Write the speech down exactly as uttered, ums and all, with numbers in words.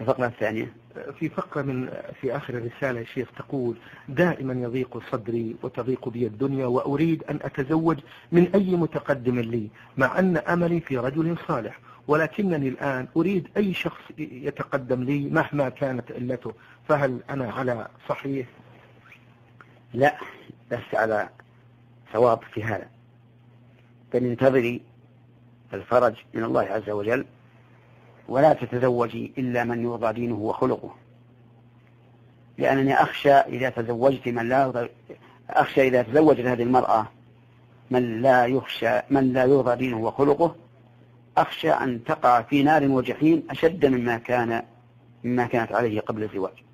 الفقرة الثانية في فقرة من في آخر الرسالة يا شيخ تقول: دائما يضيق صدري وتضيق بي الدنيا وأريد أن أتزوج من أي متقدم لي، مع أن أملي في رجل صالح، ولكنني الآن أريد أي شخص يتقدم لي مهما كانت علته، فهل أنا على صحيح؟ لا، لست على صواب في هذا، بل انتظري الفرج من الله عز وجل، ولا تتزوجي إلا من يرضى دينه وخلقه، لأنني أخشى إذا تزوجت من لا يرضى أخشى إذا تزوجت هذه المرأة من لا يخشى من لا يرضى دينه وخلقه، أخشى أن تقع في نار وجحيم أشد مما كان مما كانت عليه قبل الزواج.